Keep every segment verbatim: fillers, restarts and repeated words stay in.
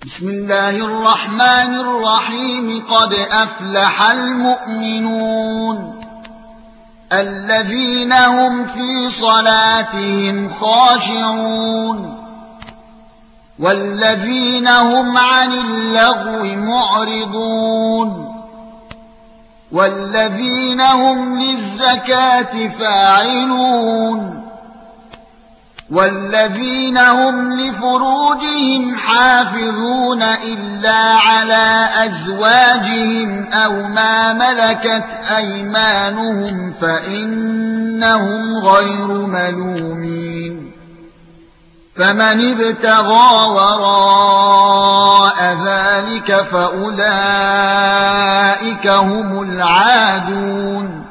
بسم الله الرحمن الرحيم قد أفلح المؤمنون الذين هم في صلاتهم خاشعون والذين هم عن اللغو معرضون والذين هم للزكاة فاعلون والذين هم لفروجهم حافظون إلا على أزواجهم أو ما ملكت أيمانهم فإنهم غير ملومين فمن ابتغى وراء ذلك فأولئك هم العادون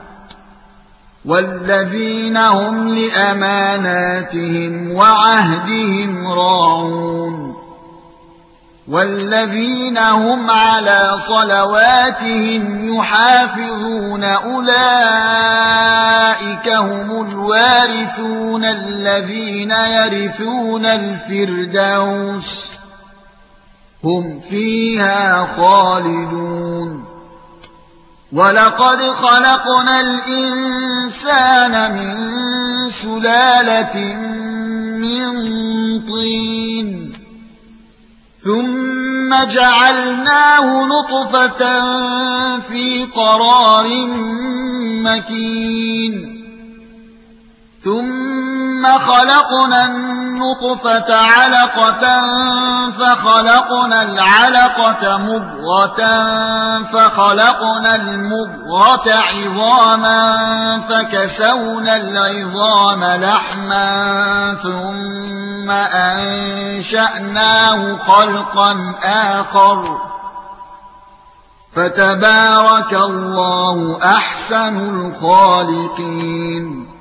والذين هم لأماناتهم وعهدهم راعون والذين هم على صلواتهم يحافظون أولئك هم الوارثون الذين يرثون الفردوس هم فيها خالدون ولقد خلقنا الإنسان من سلالة من طين ثم جعلناه نطفة في قرار مكين ثم خلقنا النطفة علقة فخلقنا العلقة مضغة فخلقنا المضغة عظاما فكسونا العظام لحما ثم أنشأناه خلقا آخر فتبارك الله أحسن الخالقين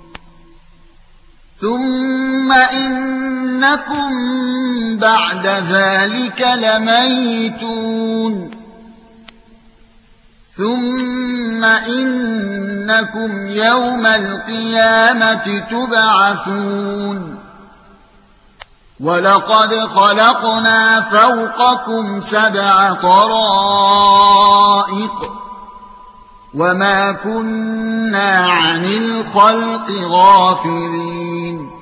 ثم إنكم بعد ذلك لميتون ثم إنكم يوم القيامة تبعثون ولقد خلقنا فوقكم سبع طرائق وما كنا عن الخلق غافلين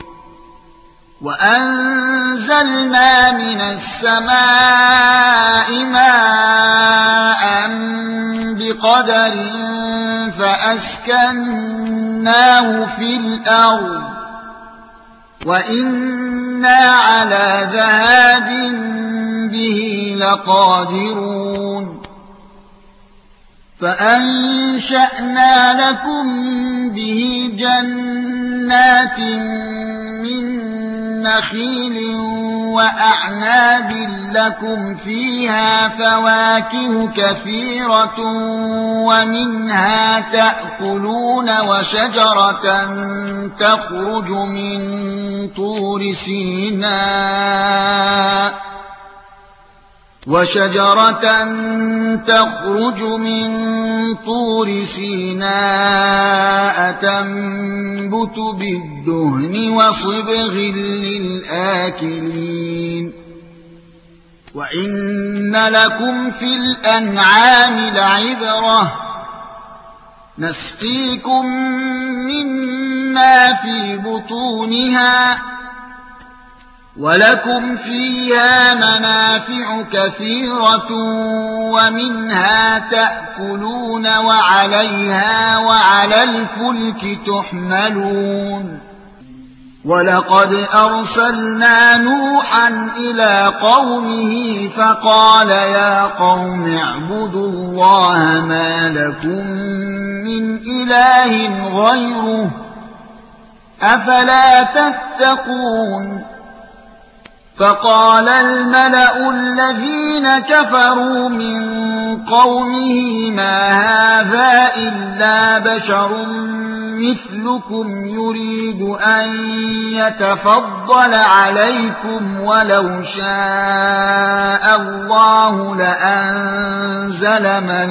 وأنزلنا من السماء ماء بقدر فأسكناه في الأرض وإنا على ذهاب به لقادرون فأنشأنا لكم به جنات من نخيل وأعناب لكم فيها فواكه كثيرة ومنها تأكلون وشجرة تخرج من طور سيناء وشجرة تخرج من طور سيناء تنبت بالدهن وصبغ للآكلين وإن لكم في الأنعام لعبرة نسقيكم مما في بطونها ولكم فيها منافع كثيرة ومنها تأكلون وعليها وعلى الفلك تحملون ولقد أرسلنا نوحا إلى قومه فقال يا قوم اعبدوا الله ما لكم من إله غيره أفلا تتقون فقال الملأ الذين كفروا من قومه ما هذا إلا بشر مثلكم يريد أن يتفضل عليكم ولو شاء الله لأنزل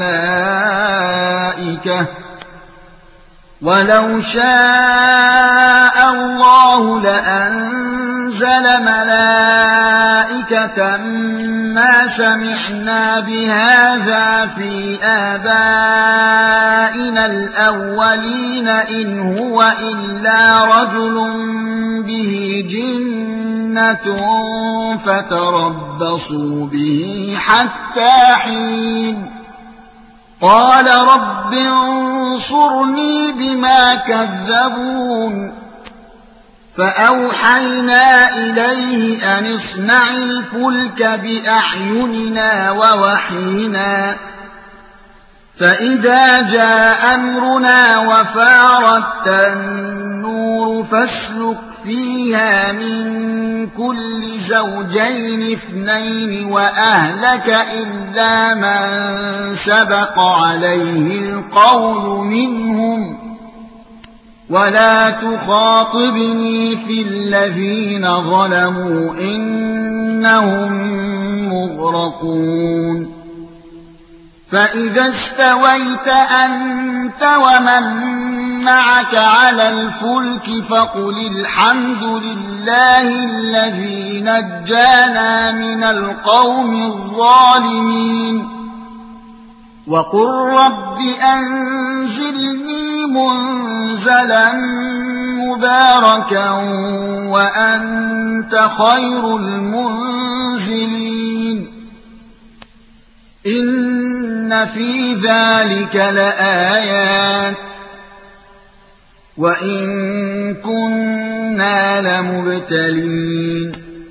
ملائكة ولو شاء الله لأنزل أنزل ملائكة ما سمعنا بهذا في آبائنا الأولين إن هو إلا رجل به جنة فتربصوا به حتى حين قال رب انصرني بما كذبون فأوحينا إليه أن اصنع الفلك بأعيننا ووحينا فإذا جاء أمرنا وفارت النور فاسلك فيها من كل زوجين اثنين وأهلك إلا من سبق عليه القول منهم ولا تخاطبني في الذين ظلموا إنهم مغرقون فإذا استويت أنت ومن معك على الفلك فقل الحمد لله الذي نجانا من القوم الظالمين وقل رب أنزلني منزلا مباركا وأنت خير المنزلين إن في ذلك لآيات وإن كنا لمبتلين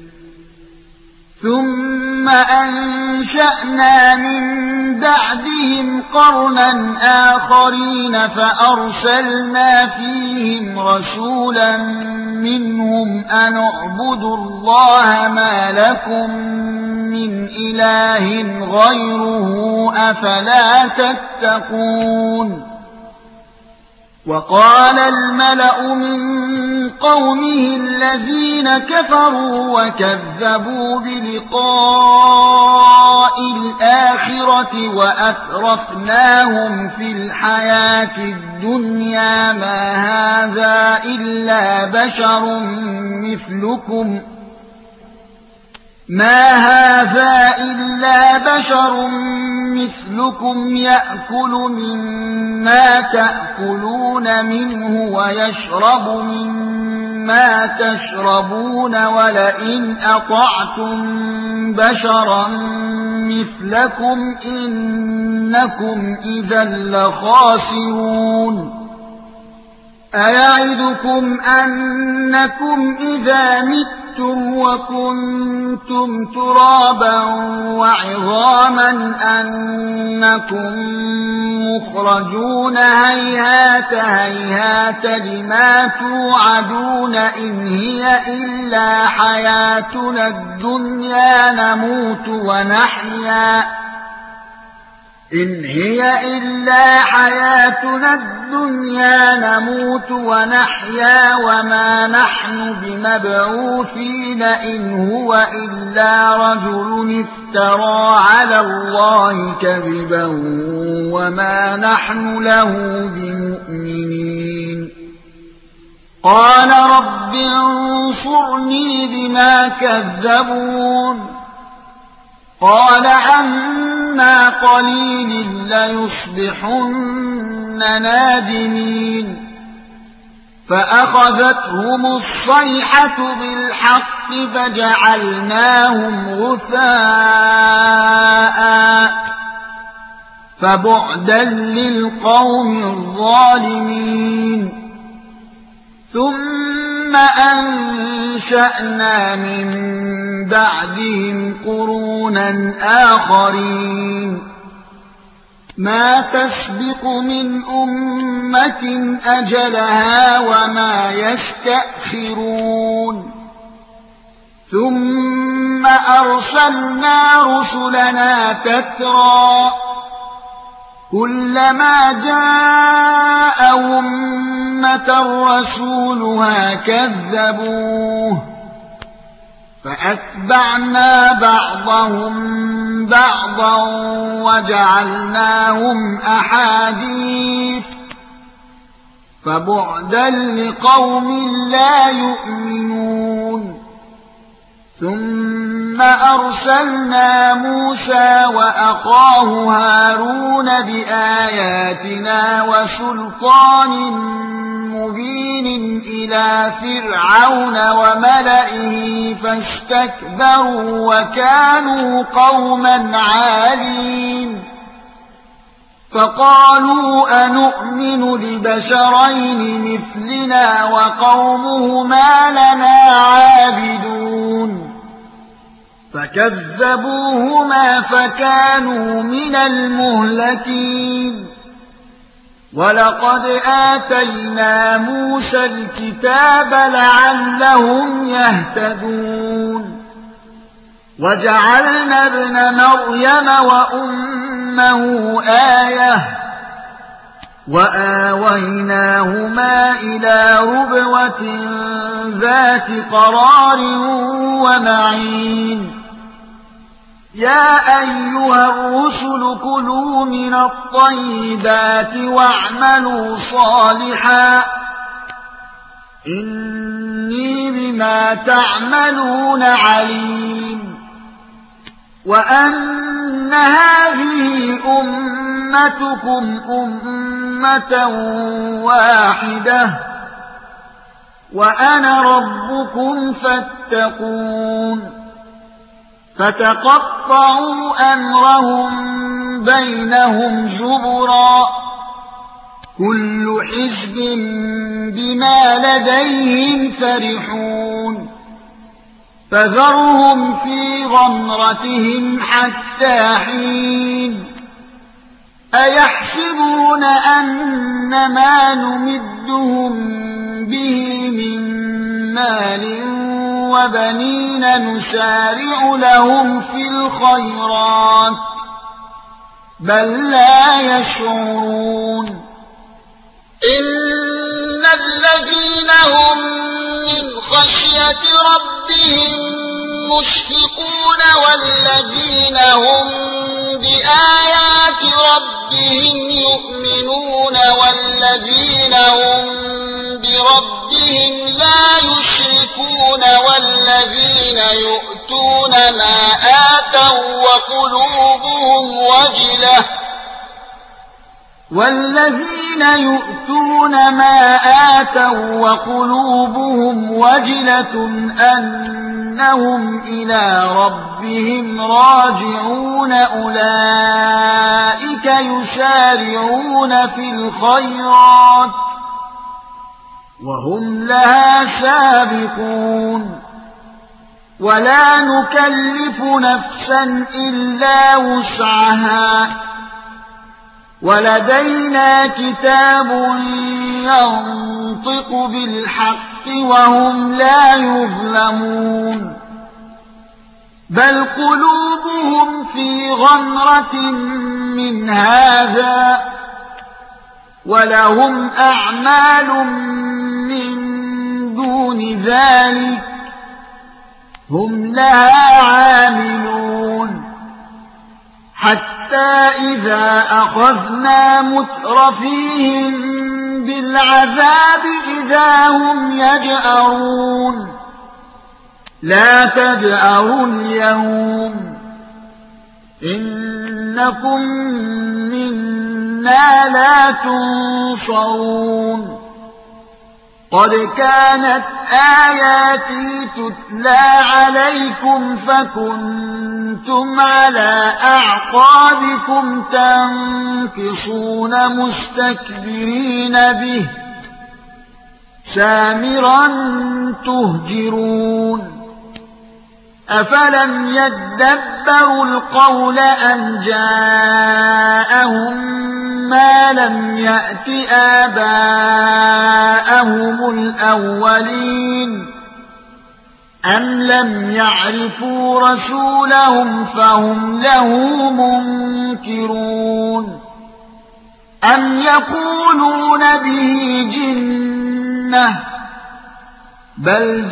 ثم أنشأنا من بعدهم قرنا آخرين فأرسلنا فيهم رسولا منهم أن اعبدوا الله ما لكم من إله غيره أفلا تتقون وقال الملأ من قومه الذين كفروا وكذبوا بلقاء الآخرة وأترفناهم في الحياة الدنيا ما هذا إلا بشر مثلكم ما هذا إلا بشر مثلكم يأكل مما تأكلون منه ويشرب مما تشربون ولئن أطعتم بشرا مثلكم إنكم إذا لخاسرون أيعدكم أنكم إذا متم وكنتم ترابا وعظاما أنكم مخرجون هيهات هيهات لما توعدون إن هي إلا حياتنا الدنيا نموت ونحيا إن هي إلا حياتنا الدنيا نموت ونحيا وما نحن بمبعوثين إن هو إلا رجل افترى على الله كذبا وما نحن له بمؤمنين قال رب انصرني بما كذبون قال عما قليل ليصبحن نادمين فأخذتهم الصيحة بالحق فجعلناهم غثاء فبعدا للقوم الظالمين ثم أنشأنا من بعدهم قرونا آخرين ما تسبق من أمة أجلها وما يستأخرون ثم أرسلنا رسلنا تترى كلما جاء أمة رسولها كذبوه فأتبعنا بعضهم بعضا وجعلناهم أحاديث فبعدا لقوم لا يؤمنون ثم أرسلنا موسى وأخاه هارون بآياتنا وسلطان مبين إلى فرعون وملئه فاستكبروا وكانوا قوما عالين فقالوا أنؤمن لبشرين مثلنا وقومهما لنا عابدون فكذبوهما فكانوا من المهلكين ولقد آتينا موسى الكتاب لعلهم يهتدون وجعلنا ابن مريم وأمه آية وآويناهما إلى ربوة ذات قرار ومعين يا أيها الرسل كلوا من الطيبات واعملوا صالحا إني بما تعملون عليم وأن هذه أمتكم أمة واحدة وأنا ربكم فاتقون فتقطعوا أمرهم بينهم زبرا كل حزب بما لديهم فرحون فذرهم في غمرتهم حتى حين أيحسبون أن ما نمدهم به من مال وبنين نسارع لهم في الخيرات بل لا يشعرون إن الذين هم من خشية ربهم مشفقون والذين هم بآيات ربهم يؤمنون والذين هم بربهم لا يشركون والذين يؤتون ما آتوا وقلوبهم وجلة والذين يؤتون ما آتوا وقلوبهم وجلة أنهم إلى ربهم راجعون أولئك يسارعون في الخيرات وهم لها سابقون ولا نكلف نفسا إلا وسعها ولدينا كتاب ينطق بالحق وهم لا يظلمون بل قلوبهم في غمرة من هذا ولهم أعمال من دون ذلك هم لها عاملون حتى إذا أخذنا مترفيهم بالعذاب إذا هم يجأرون لا تجأروا اليوم إنكم منا لا تنصرون قد كانت آياتي تتلى عليكم فكنتم على أعقابكم تنكصون مستكبرين به سامرا تهجرون أفلم يدبروا القول أم جاءهم ما لم يأت آباءهم الأولين أم لم يعرفوا رسولهم فهم له منكرون أم يقولون به جنة بل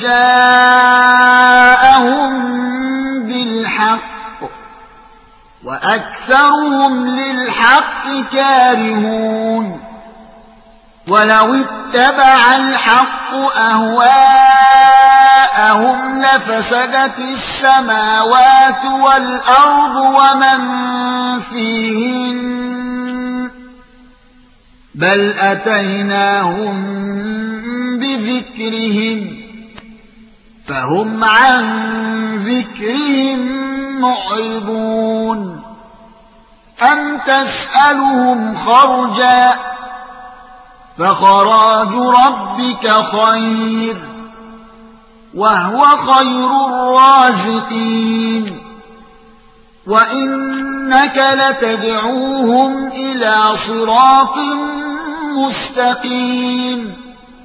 جاءهم بالحق وأكثرهم للحق كارهون ولو اتبع الحق أهواءهم جاءهم لفسدت السماوات والأرض ومن فيهن بل أتيناهم بذكرهم فهم عن ذكرهم معرضون أم تسألهم خرجا فخراج ربك خير وهو خير الرازقين وإنك لتدعوهم إلى صراط مستقيم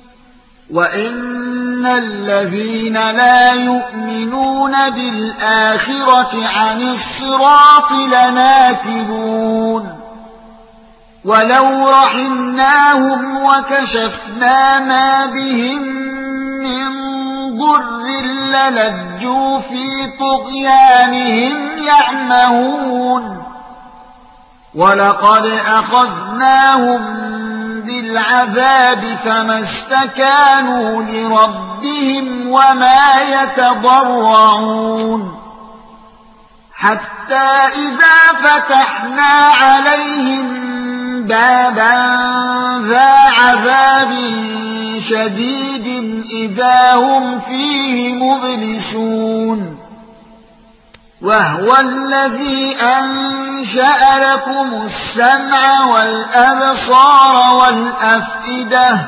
وإن الذين لا يؤمنون بالآخرة عن الصراط لناكبون ولو رحمناهم وكشفنا ما بهم من ضر للجوا في طغيانهم يعمهون ولقد أخذناهم بالعذاب فما استكانوا لربهم وما يتضرعون حتى إذا فتحنا عليهم بابا ذا عذاب شديد إذا هم فيه مبلسون وهو الذي أنشأ لكم السمع والأبصار والأفئدة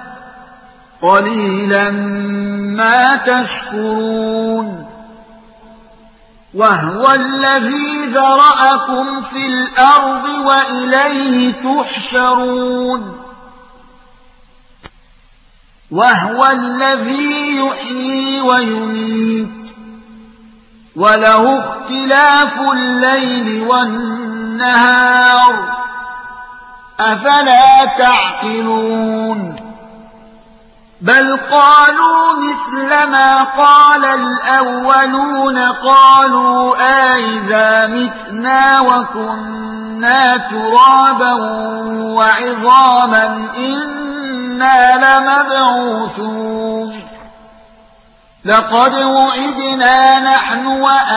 قليلا ما تشكرون وهو الذي ذرأكم في الأرض وإليه تحشرون وهو الذي يحيي ويميت وله اختلاف الليل والنهار أفلا تعقلون بل قالوا مثل ما قال الأولون قالوا أئذا متنا وكنا ترابا وعظاما إنا لمبعوثون لقد وعدنا نحن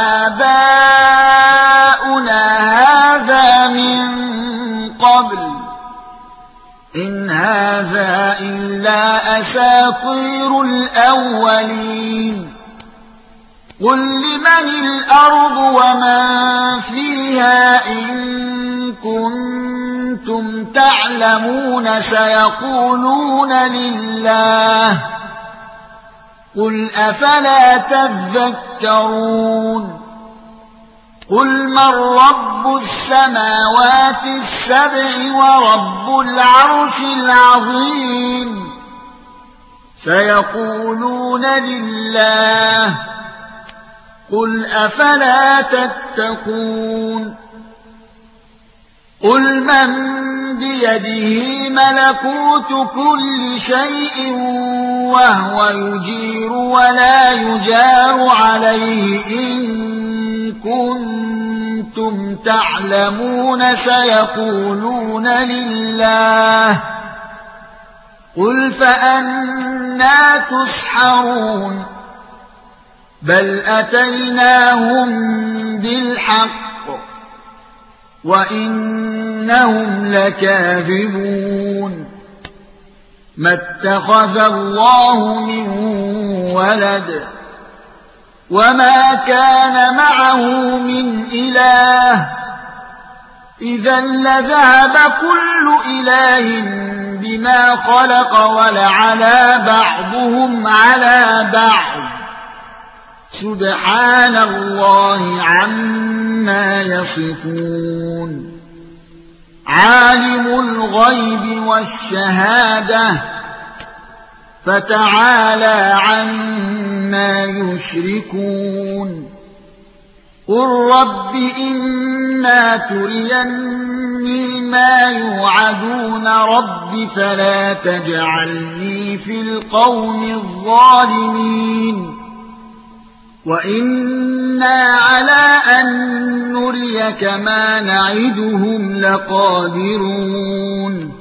وآباؤنا هذا من قبل إن هذا إلا أساطير الأولين قل لمن الأرض ومن فيها إن كنتم تعلمون سيقولون لله قل أفلا تذكرون قل من رب السماوات السبع ورب العرش العظيم سيقولون لله قل أفلا تتقون قل من بيده ملكوت كل شيء وهو يجير ولا يجار عليه إن كنتم تعلمون سيقولون لله قل فأنى تسحرون بل أتيناهم بالحق وإنهم لكاذبون ما اتخذ الله من ولد وما كان معه من إله إذا لذهب كل إله بما خلق ولعلى بعضهم على بعض سبحان الله عما يصفون عالم الغيب والشهادة فتعالى عما يشركون قل رب إما تريني ما يوعدون رب فلا تجعلني في القوم الظالمين وإنا على أن نريك ما نعدهم لقادرون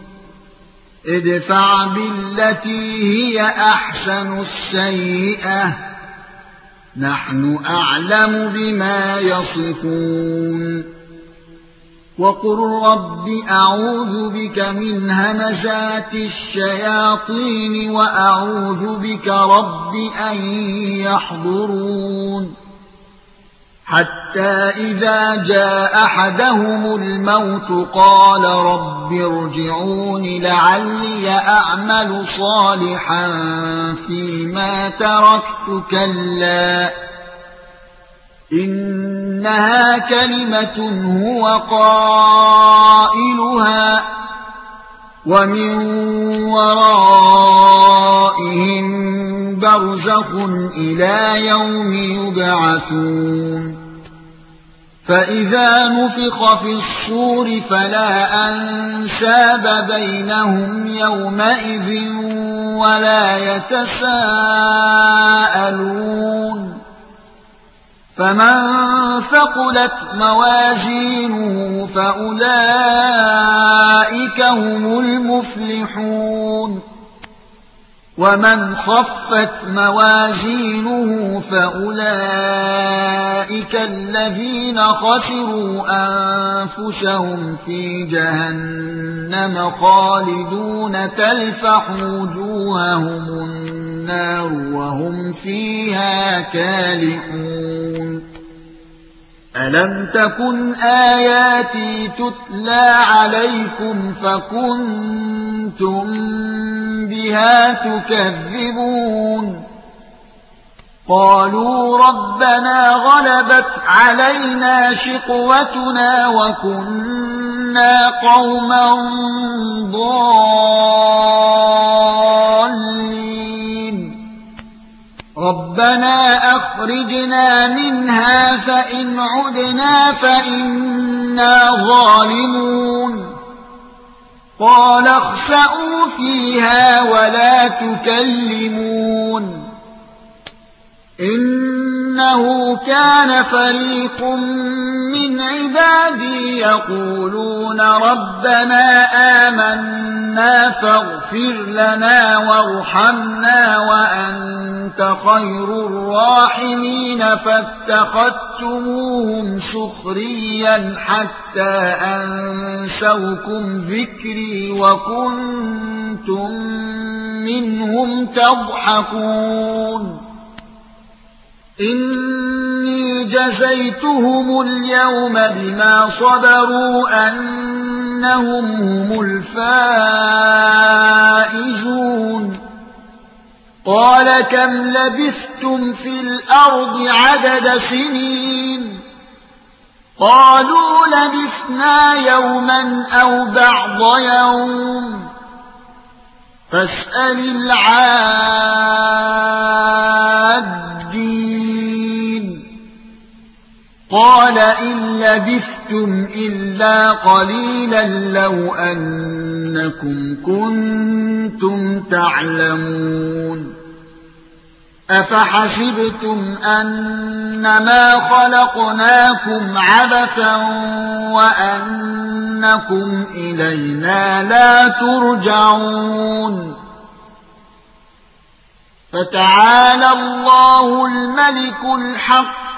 ادفع بالتي هي أحسن السيئة نحن أعلم بما يصفون وقل رب أعوذ بك من همزات الشياطين وأعوذ بك رب أن يحضرون حتى إذا جاء أحدهم الموت قال رب ارجعون لعلي أعمل صالحا فيما تركت كلا إنها كلمة هو قائلها ومن ورائهم برزخ إلى يوم يبعثون فإذا نفخ في الصور فلا أنساب بينهم يومئذ ولا يتساءلون فمن ثقلت موازينه فأولئك هم المفلحون ومن خفت موازينه فأولئك الذين خسروا أنفسهم في جهنم خالدون تلفح وجوههم النار وهم فيها كالحون ألم تكن آياتي تتلى عليكم فكنتم بها تكذبون قالوا ربنا غلبت علينا شقوتنا وكنا قوما ضالين ربنا أخرجنا منها فإن عدنا فإنا ظالمون قال اخسئوا فيها ولا تكلمون إنه كان فريق من عبادي يقولون ربنا آمنا فاغفر لنا وارحمنا وأنت خير الراحمين فاتخذتموهم سخريا حتى أنسوكم ذكري وكنتم منهم تضحكون إني جزيتهم اليوم بما صبروا أنهم هم الفائزون قال كم لبثتم في الأرض عدد سنين قالوا لبثنا يوما أو بعض يوم فاسأل العادين قال إن لبثتم إلا قليلا لو أنكم كنتم تعلمون أفحسبتم أنما خلقناكم عبثا وأنكم إلينا لا ترجعون فتعالى الله الملك الحق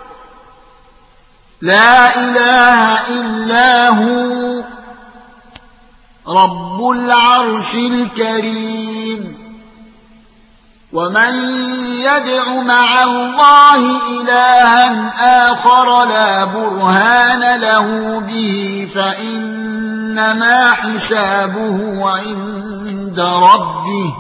لا إله إلا هو رب العرش الكريم ومن يدع مع الله إلها آخر لا برهان له به فإنما حسابه عند ربه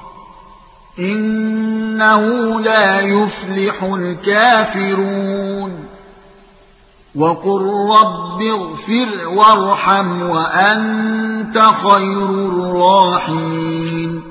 إنه لا يفلح الكافرون وقل رب اغفر وارحم وأنت خير الراحمين